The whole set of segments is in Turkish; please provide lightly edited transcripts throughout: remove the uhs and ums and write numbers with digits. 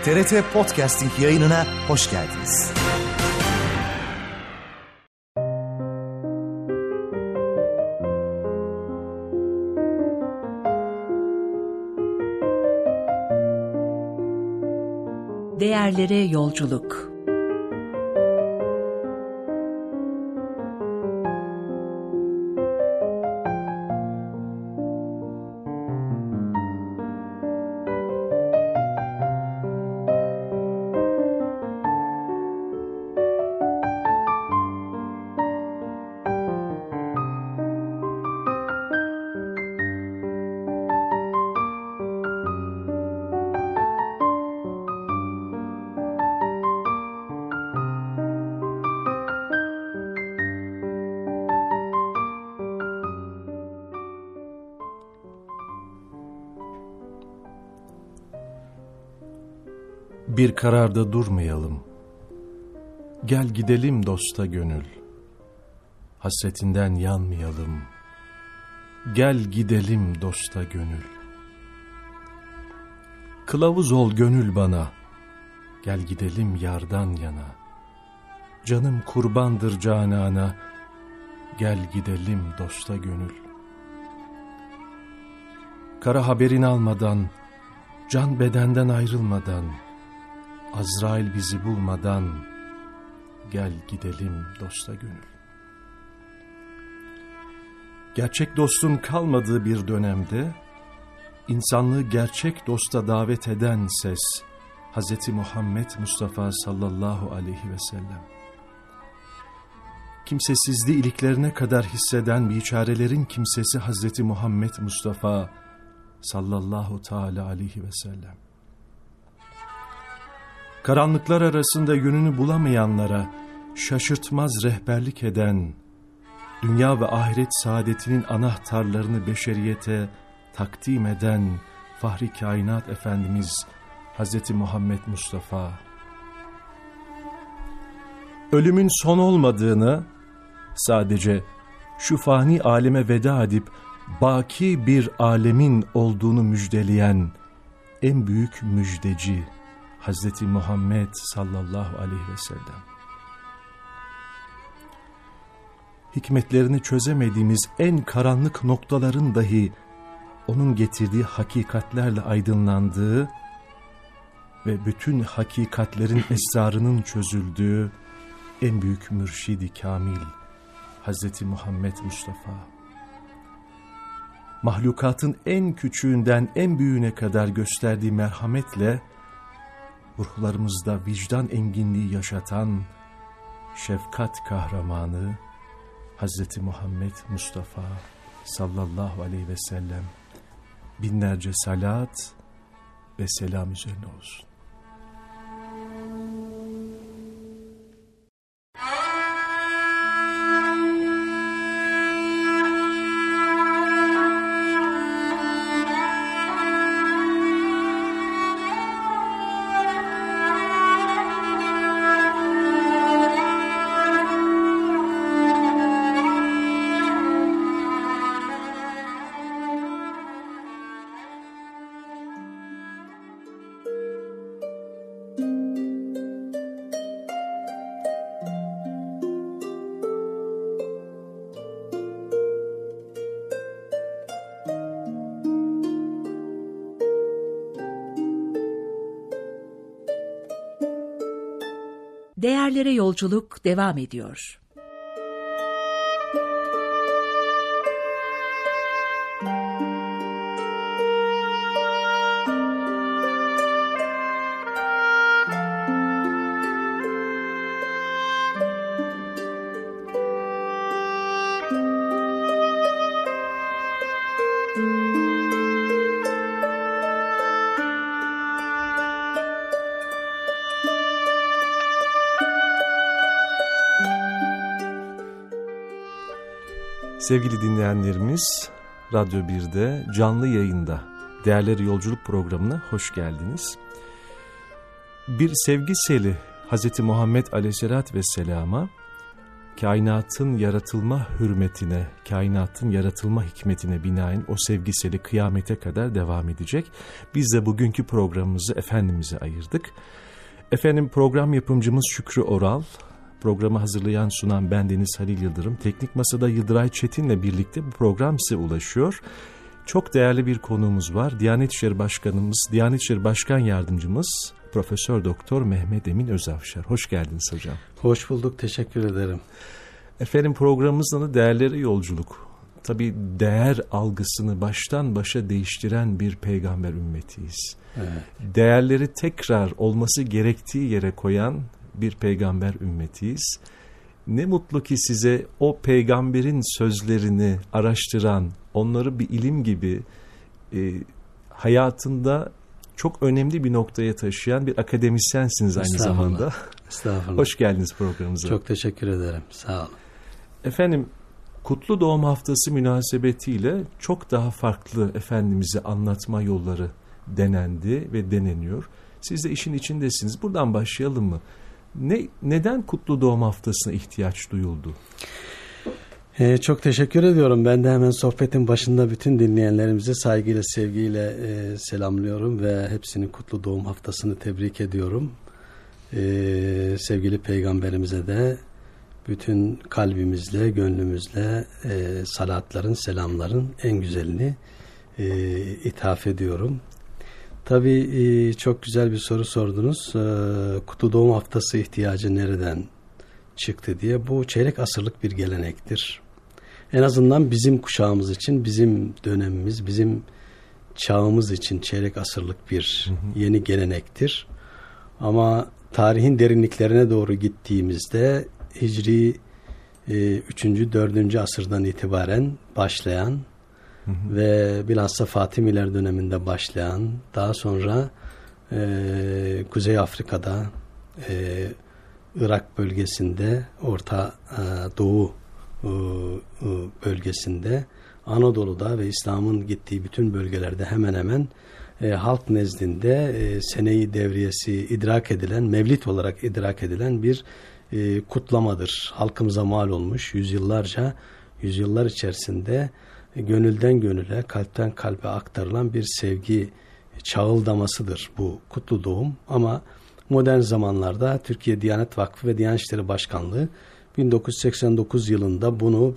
TRT Podcasting yayınına hoş geldiniz. Değerlere yolculuk. Bir kararda durmayalım. Gel gidelim dosta gönül. Hasretinden yanmayalım. Gel gidelim dosta gönül. Kılavuz ol gönül bana. Gel gidelim yardan yana. Canım kurbandır canana. Gel gidelim dosta gönül. Kara haberini almadan, can bedenden ayrılmadan, Azrail bizi bulmadan, gel gidelim dosta gönül. Gerçek dostun kalmadığı bir dönemde, insanlığı gerçek dosta davet eden ses, Hz. Muhammed Mustafa sallallahu aleyhi ve sellem. Kimsesizliği iliklerine kadar hisseden biçarelerin kimsesi Hz. Muhammed Mustafa sallallahu teala aleyhi ve sellem. Karanlıklar arasında yönünü bulamayanlara şaşırtmaz rehberlik eden, dünya ve ahiret saadetinin anahtarlarını beşeriyete takdim eden Fahri Kainat Efendimiz Hz. Muhammed Mustafa. Ölümün son olmadığını, sadece şu fani aleme veda edip baki bir alemin olduğunu müjdeleyen en büyük müjdeci Hz. Muhammed sallallahu aleyhi ve sellem. Hikmetlerini çözemediğimiz en karanlık noktaların dahi onun getirdiği hakikatlerle aydınlandığı ve bütün hakikatlerin esrarının çözüldüğü en büyük mürşidi kamil Hz. Muhammed Mustafa. Mahlukatın en küçüğünden en büyüğüne kadar gösterdiği merhametle ruhlarımızda vicdan enginliği yaşatan şefkat kahramanı Hz. Muhammed Mustafa sallallahu aleyhi ve sellem binlerce salat ve selam üzerine olsun. Değerlere yolculuk devam ediyor. Sevgili dinleyenlerimiz, Radyo 1'de canlı yayında Değerleri Yolculuk programına hoş geldiniz. Bir sevgi seli Hz. Muhammed Aleyhisselatü Vesselam'a kainatın yaratılma hürmetine, kainatın yaratılma hikmetine binaen o sevgiseli kıyamete kadar devam edecek. Biz de bugünkü programımızı Efendimiz'e ayırdık. Efendim, program yapımcımız Şükrü Oral, programı hazırlayan sunan bendeniz Halil Yıldırım, teknik masada Yıldıray Çetin'le birlikte bu program size ulaşıyor. Çok değerli bir konuğumuz var. Diyanet İşleri Başkanımız, Diyanet İşleri Başkan Yardımcımız Profesör Doktor Mehmet Emin Özavşar. Hoş geldiniz hocam. Hoş bulduk, teşekkür ederim. Efendim, programımızın adı Değerlere Yolculuk. Tabii değer algısını baştan başa değiştiren bir peygamber ümmetiyiz. Evet. Değerleri tekrar olması gerektiği yere koyan bir peygamber ümmetiyiz. Ne mutlu ki size o peygamberin sözlerini araştıran, onları bir ilim gibi hayatında çok önemli bir noktaya taşıyan bir akademisyensiniz aynı zamanda. Estağfurullah. Hoş geldiniz programımıza. Çok teşekkür ederim. Sağ olun. Efendim, Kutlu Doğum Haftası münasebetiyle çok daha farklı Efendimiz'i anlatma yolları denendi ve deneniyor. Siz de işin içindesiniz. Buradan başlayalım mı? Neden Kutlu Doğum Haftası'na ihtiyaç duyuldu? Çok teşekkür ediyorum. Ben de hemen sohbetin başında bütün dinleyenlerimizi saygıyla, sevgiyle selamlıyorum ve hepsinin Kutlu Doğum Haftası'nı tebrik ediyorum. Sevgili Peygamberimize de bütün kalbimizle, gönlümüzle salatların, selamların en güzelini ithaf ediyorum. Tabii çok güzel bir soru sordunuz. Kutlu Doğum Haftası ihtiyacı nereden çıktı diye. Bu çeyrek asırlık bir gelenektir. En azından bizim kuşağımız için, bizim dönemimiz, bizim çağımız için çeyrek asırlık bir yeni gelenektir. Ama tarihin derinliklerine doğru gittiğimizde Hicri 3. 4. asırdan itibaren başlayan ve bilhassa Fatimiler döneminde başlayan, daha sonra Kuzey Afrika'da, Irak bölgesinde, Orta Doğu bölgesinde, Anadolu'da ve İslam'ın gittiği bütün bölgelerde hemen hemen halk nezdinde sene-i devriyesi idrak edilen, mevlid olarak idrak edilen bir kutlamadır. Halkımıza mal olmuş yüzyıllar içerisinde gönülden gönüle, kalpten kalbe aktarılan bir sevgi çağıldamasıdır bu kutlu doğum. Ama modern zamanlarda Türkiye Diyanet Vakfı ve Diyanet İşleri Başkanlığı 1989 yılında bunu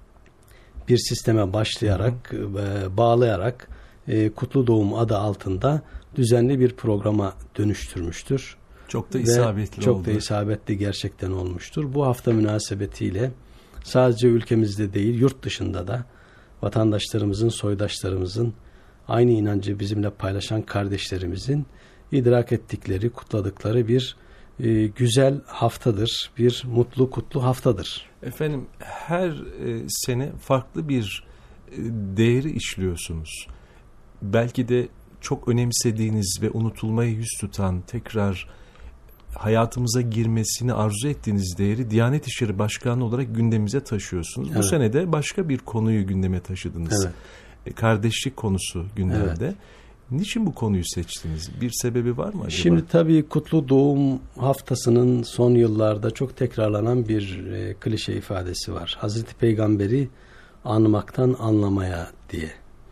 bir sisteme başlayarak, bağlayarak Kutlu Doğum adı altında düzenli bir programa dönüştürmüştür. Çok da isabetli oldu. Çok da isabetli gerçekten olmuştur. Bu hafta münasebetiyle sadece ülkemizde değil, yurt dışında da vatandaşlarımızın, soydaşlarımızın, aynı inancı bizimle paylaşan kardeşlerimizin idrak ettikleri, kutladıkları bir güzel haftadır. Bir mutlu, kutlu haftadır. Efendim, her sene farklı bir değeri işliyorsunuz. Belki de çok önemsediğiniz ve unutulmaya yüz tutan, tekrar hayatımıza girmesini arzu ettiğiniz değeri Diyanet İşleri Başkanı olarak gündemimize taşıyorsunuz. Evet. Bu sene de başka bir konuyu gündeme taşıdınız. Evet. Kardeşlik konusu gündemde. Evet. Niçin bu konuyu seçtiniz? Bir sebebi var mı acaba? Şimdi tabii Kutlu Doğum Haftası'nın son yıllarda çok tekrarlanan bir klişe ifadesi var. Hazreti Peygamber'i anmaktan anlamaya diye.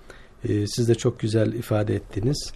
Siz de çok güzel ifade ettiniz.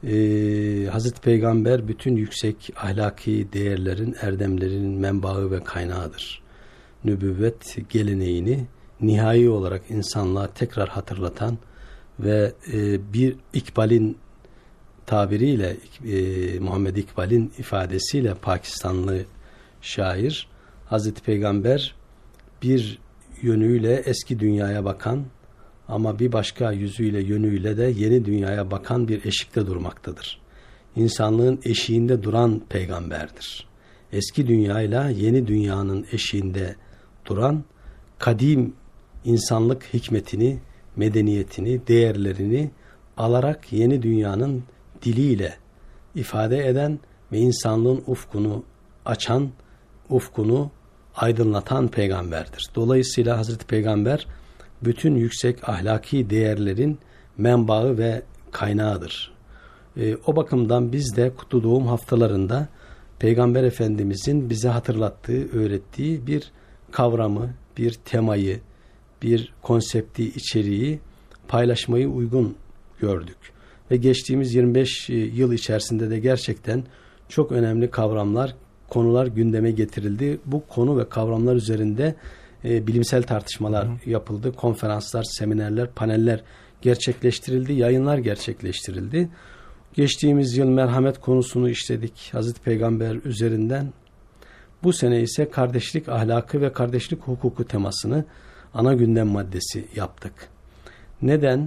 Hazreti Peygamber bütün yüksek ahlaki değerlerin, erdemlerin menbaı ve kaynağıdır. Nübüvvet geleneğini nihai olarak insanlığa tekrar hatırlatan ve bir İkbal'in tabiriyle, Muhammed İkbal'in ifadesiyle Pakistanlı şair, Hazreti Peygamber bir yönüyle eski dünyaya bakan ama bir başka yüzüyle, yönüyle de yeni dünyaya bakan bir eşikte durmaktadır. İnsanlığın eşiğinde duran peygamberdir. Eski dünyayla yeni dünyanın eşiğinde duran, kadim insanlık hikmetini, medeniyetini, değerlerini alarak yeni dünyanın diliyle ifade eden ve insanlığın ufkunu açan, ufkunu aydınlatan peygamberdir. Dolayısıyla Hazreti Peygamber bütün yüksek ahlaki değerlerin menbaı ve kaynağıdır. O bakımdan biz de Kutlu Doğum haftalarında Peygamber Efendimizin bize hatırlattığı, öğrettiği bir kavramı, bir temayı, bir konsepti, içeriği paylaşmayı uygun gördük. Ve geçtiğimiz 25 yıl içerisinde de gerçekten çok önemli kavramlar, konular gündeme getirildi. Bu konu ve kavramlar üzerinde bilimsel tartışmalar yapıldı. Konferanslar, seminerler, paneller gerçekleştirildi, yayınlar gerçekleştirildi. Geçtiğimiz yıl merhamet konusunu işledik Hazreti Peygamber üzerinden. Bu sene ise kardeşlik ahlakı ve kardeşlik hukuku temasını ana gündem maddesi yaptık. Neden?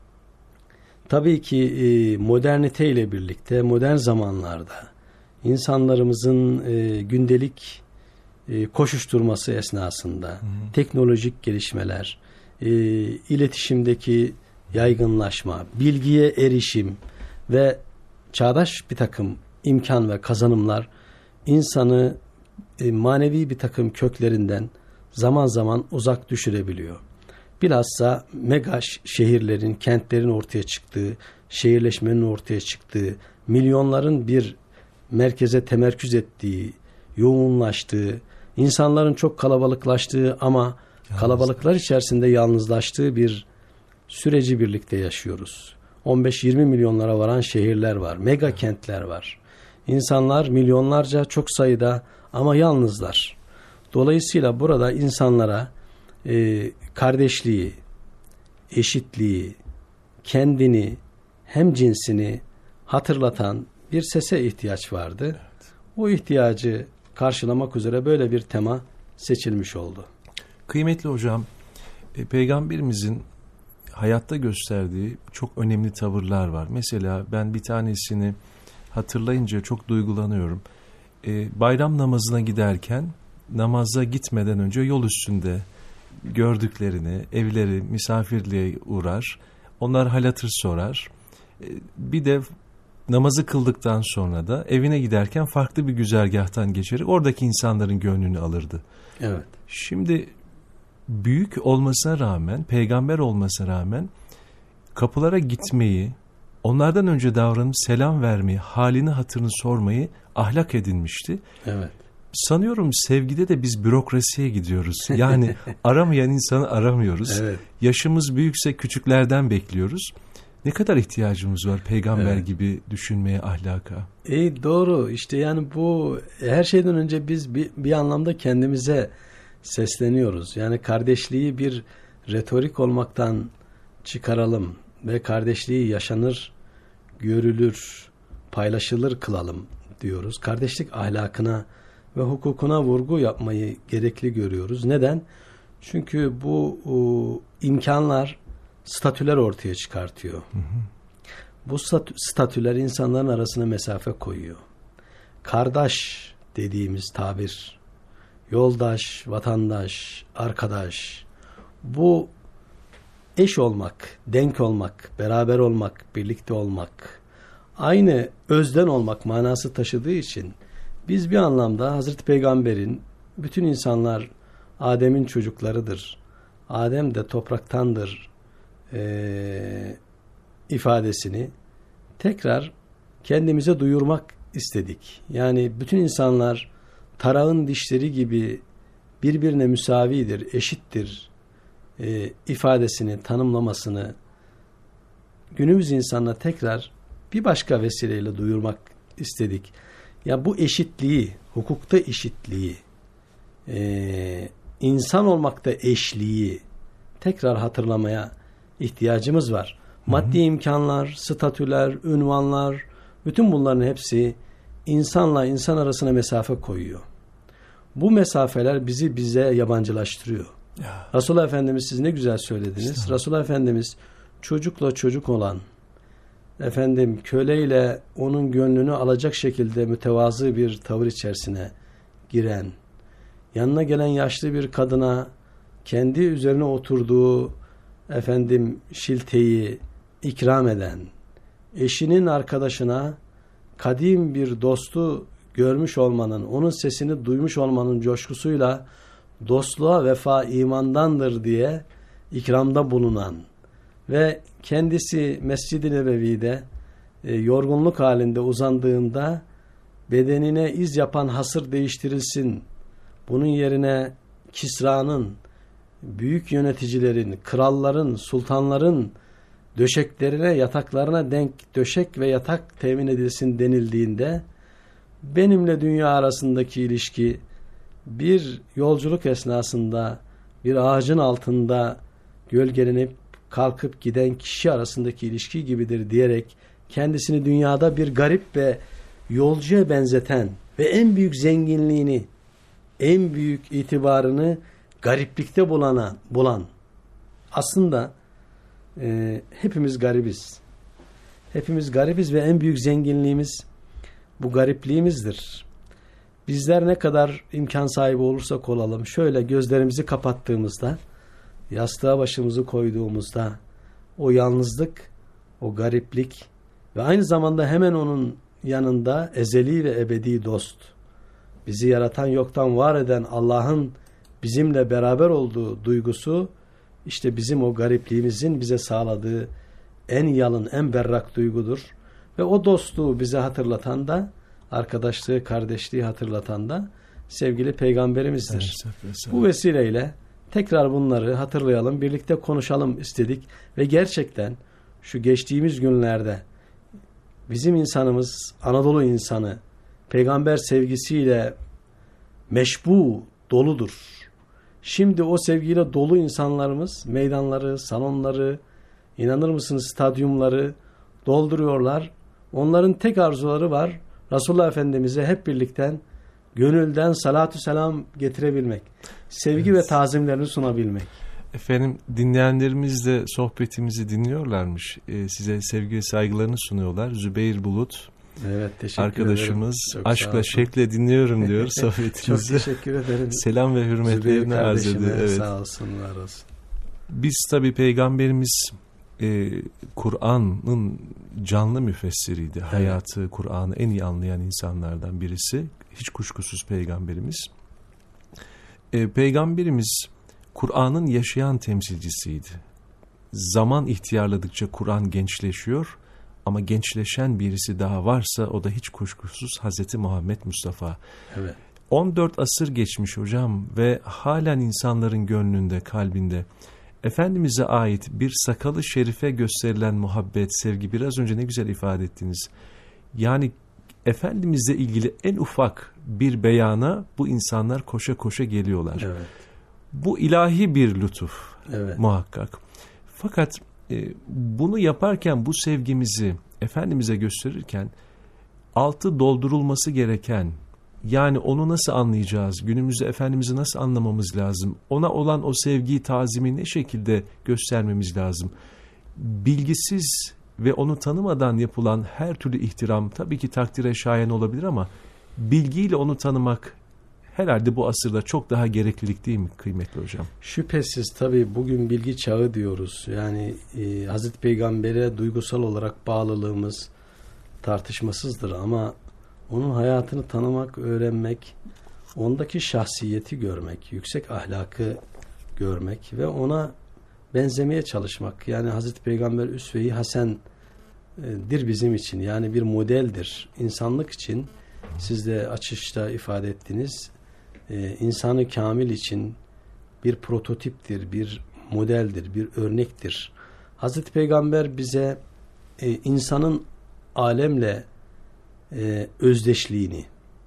Tabii ki modernite ile birlikte modern zamanlarda insanlarımızın gündelik koşuşturması esnasında teknolojik gelişmeler, iletişimdeki yaygınlaşma, bilgiye erişim ve çağdaş bir takım imkan ve kazanımlar insanı manevi bir takım köklerinden zaman zaman uzak düşürebiliyor. Bilhassa mega şehirlerin, kentlerin ortaya çıktığı, şehirleşmenin ortaya çıktığı, milyonların bir merkeze temerküz ettiği, yoğunlaştığı, insanların çok kalabalıklaştığı ama kalabalıklar içerisinde yalnızlaştığı bir süreci birlikte yaşıyoruz. 15-20 milyonlara varan şehirler var, mega kentler var. İnsanlar milyonlarca çok sayıda ama yalnızlar. Dolayısıyla burada insanlara kardeşliği, eşitliği, kendini, hem cinsini hatırlatan bir sese ihtiyaç vardı. Evet. O ihtiyacı karşılamak üzere böyle bir tema seçilmiş oldu. Kıymetli hocam, Peygamberimizin hayatta gösterdiği çok önemli tavırlar var. Mesela ben bir tanesini hatırlayınca çok duygulanıyorum. Bayram namazına giderken namaza gitmeden önce yol üstünde gördüklerini, evleri, misafirliğe uğrar. Onlar hal hatır sorar. Bir de namazı kıldıktan sonra da evine giderken farklı bir güzergahtan geçerek oradaki insanların gönlünü alırdı. Evet. Şimdi büyük olmasına rağmen, peygamber olmasına rağmen kapılara gitmeyi, onlardan önce davranıp selam vermeyi, halini hatırını sormayı ahlak edinmişti. Evet. Sanıyorum sevgide de biz bürokrasiye gidiyoruz. Yani aramayan insanı aramıyoruz. Evet. Yaşımız büyükse küçüklerden bekliyoruz. Ne kadar ihtiyacımız var peygamber gibi düşünmeye, ahlaka. Doğru. İşte yani bu her şeyden önce biz bir anlamda kendimize sesleniyoruz. Yani kardeşliği bir retorik olmaktan çıkaralım ve kardeşliği yaşanır, görülür, paylaşılır kılalım diyoruz. Kardeşlik ahlakına ve hukukuna vurgu yapmayı gerekli görüyoruz. Neden? Çünkü bu imkanlar statüler ortaya çıkartıyor. Bu statüler insanların arasına mesafe koyuyor. Kardeş dediğimiz tabir, yoldaş, vatandaş, arkadaş, bu eş olmak, denk olmak, beraber olmak, birlikte olmak, aynı özden olmak manası taşıdığı için biz bir anlamda Hazreti Peygamber'in bütün insanlar Adem'in çocuklarıdır, Adem de topraktandır ifadesini tekrar kendimize duyurmak istedik. Yani bütün insanlar tarağın dişleri gibi birbirine müsavidir, eşittir ifadesini, tanımlamasını günümüz insanına tekrar bir başka vesileyle duyurmak istedik. Ya bu eşitliği, hukukta eşitliği, insan olmakta eşliği tekrar hatırlamaya ihtiyacımız var. Maddi imkanlar, statüler, ünvanlar, bütün bunların hepsi insanla insan arasına mesafe koyuyor. Bu mesafeler bize yabancılaştırıyor. Ya. Resulullah Efendimiz, siz ne güzel söylediniz. İşte. Resulullah Efendimiz çocukla çocuk olan, köleyle onun gönlünü alacak şekilde mütevazı bir tavır içerisine giren, yanına gelen yaşlı bir kadına kendi üzerine oturduğu şilteyi ikram eden, eşinin arkadaşına kadim bir dostu görmüş olmanın, onun sesini duymuş olmanın coşkusuyla dostluğa vefa imandandır diye ikramda bulunan ve kendisi Mescid-i Nebevi'de yorgunluk halinde uzandığında bedenine iz yapan hasır değiştirilsin, bunun yerine Kisra'nın, büyük yöneticilerin, kralların, sultanların döşeklerine, yataklarına denk döşek ve yatak temin edilsin denildiğinde benimle dünya arasındaki ilişki bir yolculuk esnasında bir ağacın altında gölgelenip kalkıp giden kişi arasındaki ilişki gibidir diyerek kendisini dünyada bir garip ve yolcuya benzeten ve en büyük zenginliğini, en büyük itibarını gariplikte bulan aslında hepimiz garibiz. Hepimiz garibiz ve en büyük zenginliğimiz bu garipliğimizdir. Bizler ne kadar imkan sahibi olursak olalım, şöyle gözlerimizi kapattığımızda, yastığa başımızı koyduğumuzda o yalnızlık, o gariplik ve aynı zamanda hemen onun yanında ezeli ve ebedi dost, bizi yaratan, yoktan var eden Allah'ın bizimle beraber olduğu duygusu, işte bizim o garipliğimizin bize sağladığı en yalın, en berrak duygudur. Ve o dostluğu bize hatırlatan da, arkadaşlığı, kardeşliği hatırlatan da sevgili Peygamberimizdir. Evet. Bu vesileyle tekrar bunları hatırlayalım, birlikte konuşalım istedik. Ve gerçekten şu geçtiğimiz günlerde bizim insanımız, Anadolu insanı, peygamber sevgisiyle meşbu, doludur. Şimdi o sevgiyle dolu insanlarımız meydanları, salonları, inanır mısınız stadyumları dolduruyorlar. Onların tek arzuları var. Resulullah Efendimiz'e hep birlikten gönülden salatü selam getirebilmek. Sevgi ve tazimlerini sunabilmek. Efendim, dinleyenlerimiz de sohbetimizi dinliyorlarmış. Size sevgi ve saygılarını sunuyorlar. Zübeyir Bulut. Evet, teşekkür arkadaşımız ederim. Aşkla şevkle dinliyorum diyor sohbetimizi. Çok teşekkür ederim. Selam ve hürmetlerini arz ediyor. Evet. Sağ olsun, var olsun. Biz tabii Peygamberimiz Kur'an'ın canlı müfessiriydi. Evet. Hayatı, Kur'an'ı en iyi anlayan insanlardan birisi. Hiç kuşkusuz Peygamberimiz. Peygamberimiz Kur'an'ın yaşayan temsilcisiydi. Zaman ihtiyarladıkça Kur'an gençleşiyor. Ama gençleşen birisi daha varsa o da hiç kuşkusuz Hazreti Muhammed Mustafa. Evet. 14 asır geçmiş hocam ve halen insanların gönlünde, kalbinde Efendimiz'e ait bir sakalı şerife gösterilen muhabbet, sevgi, biraz önce ne güzel ifade ettiniz. Yani Efendimiz'le ilgili en ufak bir beyana bu insanlar koşa koşa geliyorlar. Evet. Bu ilahi bir lütuf, evet, muhakkak. Fakat bunu yaparken, bu sevgimizi Efendimiz'e gösterirken altı doldurulması gereken, yani onu nasıl anlayacağız, günümüzde Efendimiz'i nasıl anlamamız lazım, ona olan o sevgiyi, tazimi ne şekilde göstermemiz lazım? Bilgisiz ve onu tanımadan yapılan her türlü ihtiram tabii ki takdire şayan olabilir ama bilgiyle onu tanımak herhalde bu asırda çok daha gereklilik değil mi kıymetli hocam? Şüphesiz, tabii bugün bilgi çağı diyoruz. Yani Hazreti Peygamber'e duygusal olarak bağlılığımız tartışmasızdır ama onun hayatını tanımak, öğrenmek, ondaki şahsiyeti görmek, yüksek ahlakı görmek ve ona benzemeye çalışmak. Yani Hazreti Peygamber üsve-i hasendir bizim için. Yani bir modeldir. İnsanlık için, siz de açışta ifade ettiniz, insanı kamil için bir prototiptir, bir modeldir, bir örnektir. Hazreti Peygamber bize insanın alemle özdeşliğini,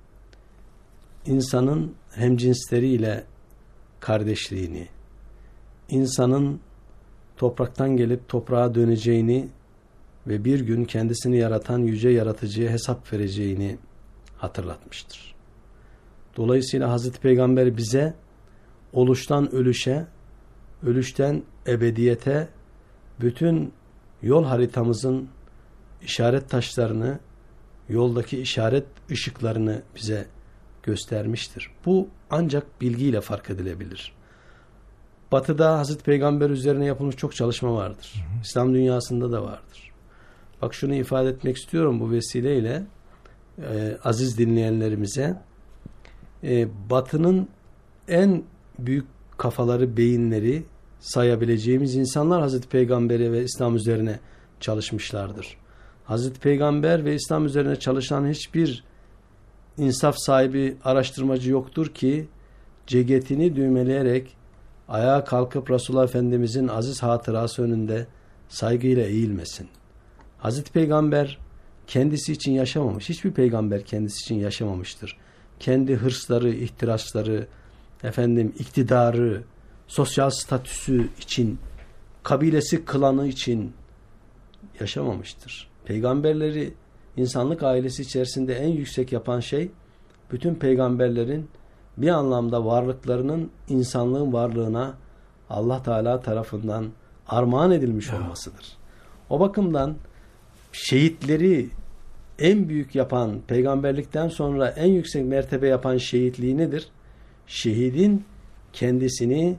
insanın hemcinsleriyle kardeşliğini, insanın topraktan gelip toprağa döneceğini ve bir gün kendisini yaratan yüce yaratıcıya hesap vereceğini hatırlatmıştır. Dolayısıyla Hazreti Peygamber bize oluştan ölüşe, ölüşten ebediyete bütün yol haritamızın işaret taşlarını, yoldaki işaret ışıklarını bize göstermiştir. Bu ancak bilgiyle fark edilebilir. Batı'da Hazreti Peygamber üzerine yapılmış çok çalışma vardır. İslam dünyasında da vardır. Bak, şunu ifade etmek istiyorum bu vesileyle aziz dinleyenlerimize. Batı'nın en büyük kafaları, beyinleri sayabileceğimiz insanlar Hazreti Peygamber'e ve İslam üzerine çalışmışlardır. Hazreti Peygamber ve İslam üzerine çalışan hiçbir insaf sahibi araştırmacı yoktur ki ceketini düğmeleyerek ayağa kalkıp Resulullah Efendimizin aziz hatırası önünde saygıyla eğilmesin. Hazreti Peygamber kendisi için yaşamamış. Hiçbir peygamber kendisi için yaşamamıştır. Kendi hırsları, ihtirasları, iktidarı, sosyal statüsü için, kabilesi, klanı için yaşamamıştır. Peygamberleri insanlık ailesi içerisinde en yüksek yapan şey, bütün peygamberlerin bir anlamda varlıklarının insanlığın varlığına Allah Teala tarafından armağan edilmiş olmasıdır. O bakımdan şehitleri en büyük yapan, peygamberlikten sonra en yüksek mertebe yapan şehitliği nedir? Şehidin kendisini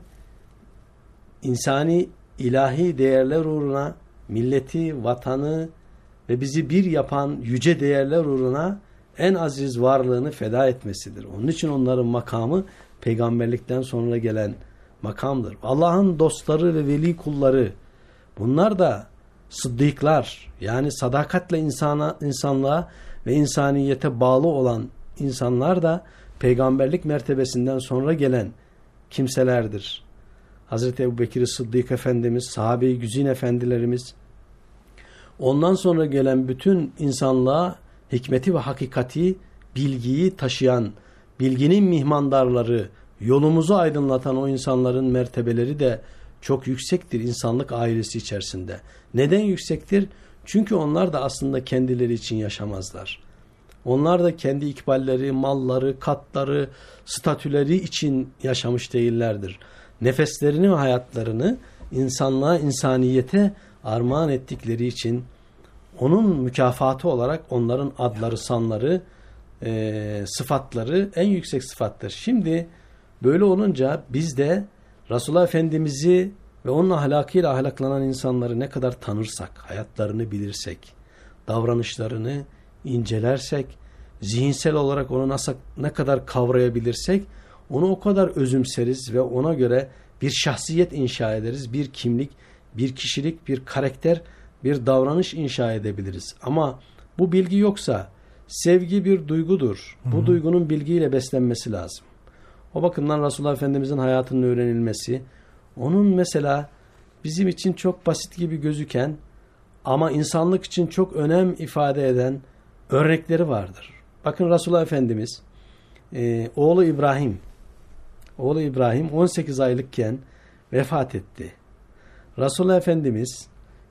insani, ilahi değerler uğruna, milleti, vatanı ve bizi bir yapan yüce değerler uğruna en aziz varlığını feda etmesidir. Onun için onların makamı peygamberlikten sonra gelen makamdır. Allah'ın dostları ve veli kulları, bunlar da sıddıklar, yani sadakatle insanlığa ve insaniyete bağlı olan insanlar da peygamberlik mertebesinden sonra gelen kimselerdir. Hazreti Ebubekir Sıddık Efendimiz, sahabe-i güzin efendilerimiz, ondan sonra gelen bütün insanlığa hikmeti ve hakikati, bilgiyi taşıyan, bilginin mihmandarları, yolumuzu aydınlatan o insanların mertebeleri de çok yüksektir insanlık ailesi içerisinde. Neden yüksektir? Çünkü onlar da aslında kendileri için yaşamazlar. Onlar da kendi ikballeri, malları, katları, statüleri için yaşamış değillerdir. Nefeslerini ve hayatlarını insanlığa, insaniyete armağan ettikleri için onun mükafatı olarak onların adları, sanları, sıfatları en yüksek sıfattır. Şimdi böyle olunca biz de Resulullah Efendimiz'i ve onun ahlakıyla ahlaklanan insanları ne kadar tanırsak, hayatlarını bilirsek, davranışlarını incelersek, zihinsel olarak onu ne kadar kavrayabilirsek, onu o kadar özümseriz ve ona göre bir şahsiyet inşa ederiz, bir kimlik, bir kişilik, bir karakter, bir davranış inşa edebiliriz. Ama bu bilgi yoksa, sevgi bir duygudur. Bu duygunun bilgiyle beslenmesi lazım. O bakımdan Resulullah Efendimizin hayatının öğrenilmesi, onun mesela bizim için çok basit gibi gözüken ama insanlık için çok önem ifade eden örnekleri vardır. Bakın Resulullah Efendimiz, oğlu İbrahim 18 aylıkken vefat etti. Resulullah Efendimiz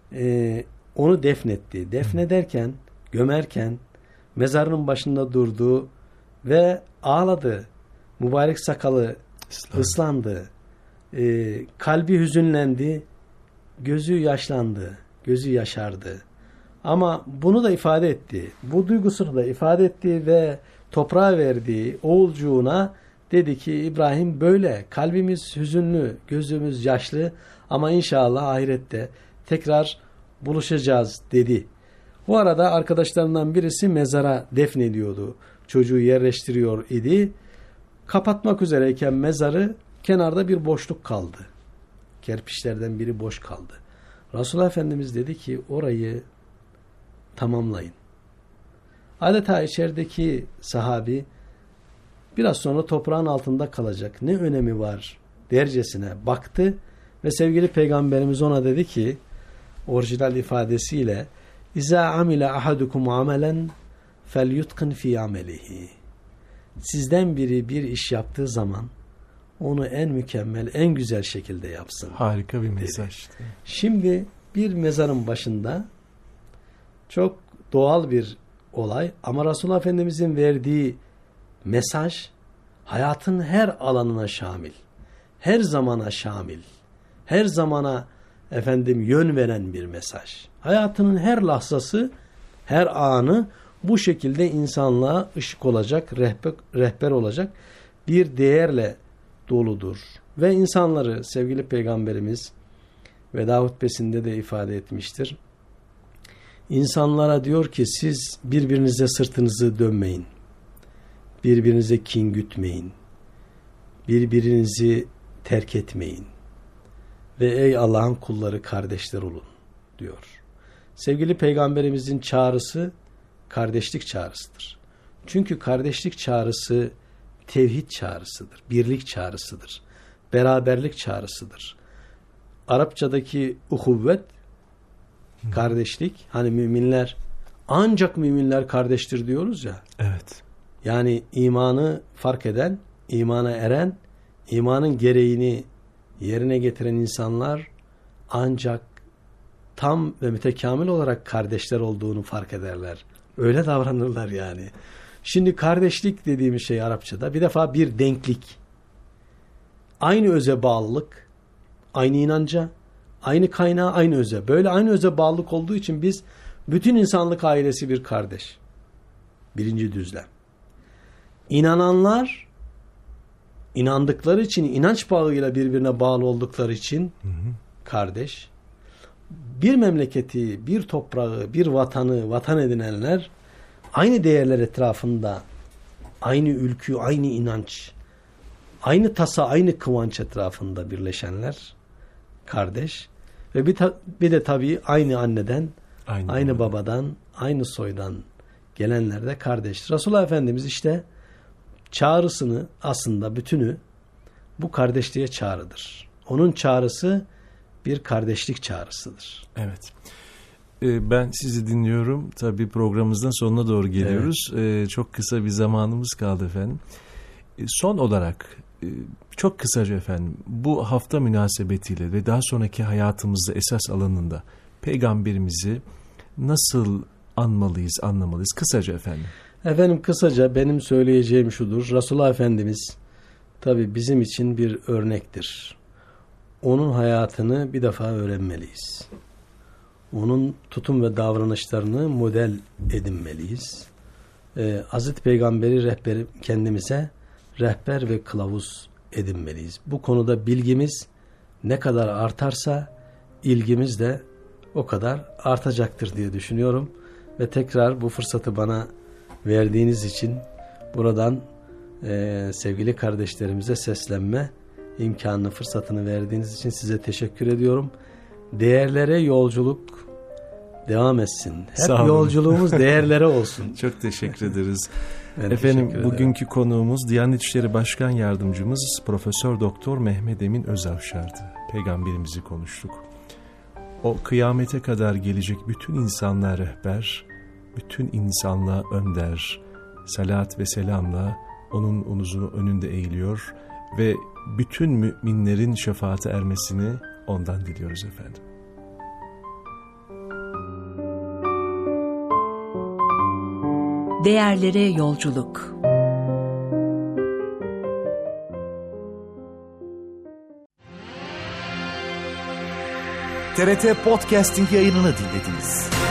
onu defnetti. Defnederken, gömerken mezarının başında durdu ve ağladı. Mübarek sakalı ıslandı. Kalbi hüzünlendi. Gözü yaşlandı. Gözü yaşardı. Ama bunu da ifade etti. Bu duygusunu da ifade etti ve toprağa verdiği oğulcuğuna dedi ki İbrahim böyle, kalbimiz hüzünlü, gözümüz yaşlı ama inşallah ahirette tekrar buluşacağız dedi. Bu arada arkadaşlarından birisi mezara defnediyordu. Çocuğu yerleştiriyor idi. Kapatmak üzereyken mezarı, kenarda bir boşluk kaldı. Kerpiçlerden biri boş kaldı. Resulullah Efendimiz dedi ki orayı tamamlayın. Adeta içerideki sahabi biraz sonra toprağın altında kalacak, ne önemi var dercesine baktı ve sevgili Peygamberimiz ona dedi ki orijinal ifadesiyle İza amile ahadukum amelen felyutqin fi amelihi. Sizden biri bir iş yaptığı zaman onu en mükemmel, en güzel şekilde yapsın. Harika bir mesaj. Şimdi bir mezarın başında çok doğal bir olay ama Resulullah Efendimizin verdiği mesaj hayatın her alanına şamil. Her zamana şamil. Her zamana yön veren bir mesaj. Hayatının her lahzası, her anı bu şekilde insanlığa ışık olacak, rehber olacak bir değerle doludur. Ve insanları sevgili Peygamberimiz veda hutbesinde de ifade etmiştir. İnsanlara diyor ki siz birbirinize sırtınızı dönmeyin. Birbirinize kin gütmeyin. Birbirinizi terk etmeyin. Ve ey Allah'ın kulları kardeşler olun diyor. Sevgili Peygamberimizin çağrısı kardeşlik çağrısıdır. Çünkü kardeşlik çağrısı tevhid çağrısıdır, birlik çağrısıdır, beraberlik çağrısıdır. Arapçadaki uhuvvet, kardeşlik, hani müminler, ancak müminler kardeştir diyoruz ya. Evet. Yani imanı fark eden, imana eren, imanın gereğini yerine getiren insanlar ancak tam ve mütekamil olarak kardeşler olduğunu fark ederler. Öyle davranırlar yani. Şimdi kardeşlik dediğimiz şey Arapçada bir defa bir denklik. Aynı öze bağlılık, aynı inanca, aynı kaynağa, aynı öze. Böyle aynı öze bağlılık olduğu için biz bütün insanlık ailesi bir kardeş. Birinci düzlem. İnananlar inandıkları için, inanç bağıyla birbirine bağlı oldukları için kardeş. Bir memleketi, bir toprağı, bir vatanı, vatan edinenler aynı değerler etrafında, aynı ülkü, aynı inanç, aynı tasa, aynı kıvanç etrafında birleşenler kardeş. Ve bir de tabii aynı anneden, aynı babadan, aynı soydan gelenler de kardeş. Resulullah Efendimiz işte çağrısını aslında bütünü bu kardeşliğe çağrıdır. Onun çağrısı bir kardeşlik çağrısıdır. Evet. Ben sizi dinliyorum. Tabii programımızın sonuna doğru geliyoruz. Evet. Çok kısa bir zamanımız kaldı efendim. Son olarak çok kısaca efendim bu hafta münasebetiyle ve daha sonraki hayatımızda esas alanında Peygamberimizi nasıl anmalıyız, anlamalıyız? Kısaca efendim. Efendim kısaca benim söyleyeceğim şudur. Resulullah Efendimiz tabii bizim için bir örnektir. Onun hayatını bir defa öğrenmeliyiz. Onun tutum ve davranışlarını model edinmeliyiz. Hazreti Peygamberi kendimize rehber ve kılavuz edinmeliyiz. Bu konuda bilgimiz ne kadar artarsa ilgimiz de o kadar artacaktır diye düşünüyorum. Ve tekrar bu fırsatı bana verdiğiniz için buradan sevgili kardeşlerimize seslenme imkanını, fırsatını verdiğiniz için size teşekkür ediyorum. Değerlere yolculuk devam etsin. Hep yolculuğumuz değerlere olsun. Çok teşekkür ederiz. Efendim bugünkü konuğumuz Diyanet İşleri Başkan Yardımcımız Profesör Doktor Mehmet Emin Özavşar'dı. Peygamberimizi konuştuk. O kıyamete kadar gelecek bütün insanlığa rehber, bütün insanlığa önder, salat ve selamla onun omuzunun önünde eğiliyor ve bütün müminlerin şefaate ermesini ondan diliyoruz efendim. Değerlere yolculuk. TRT Podcasting yayınını dinlediniz.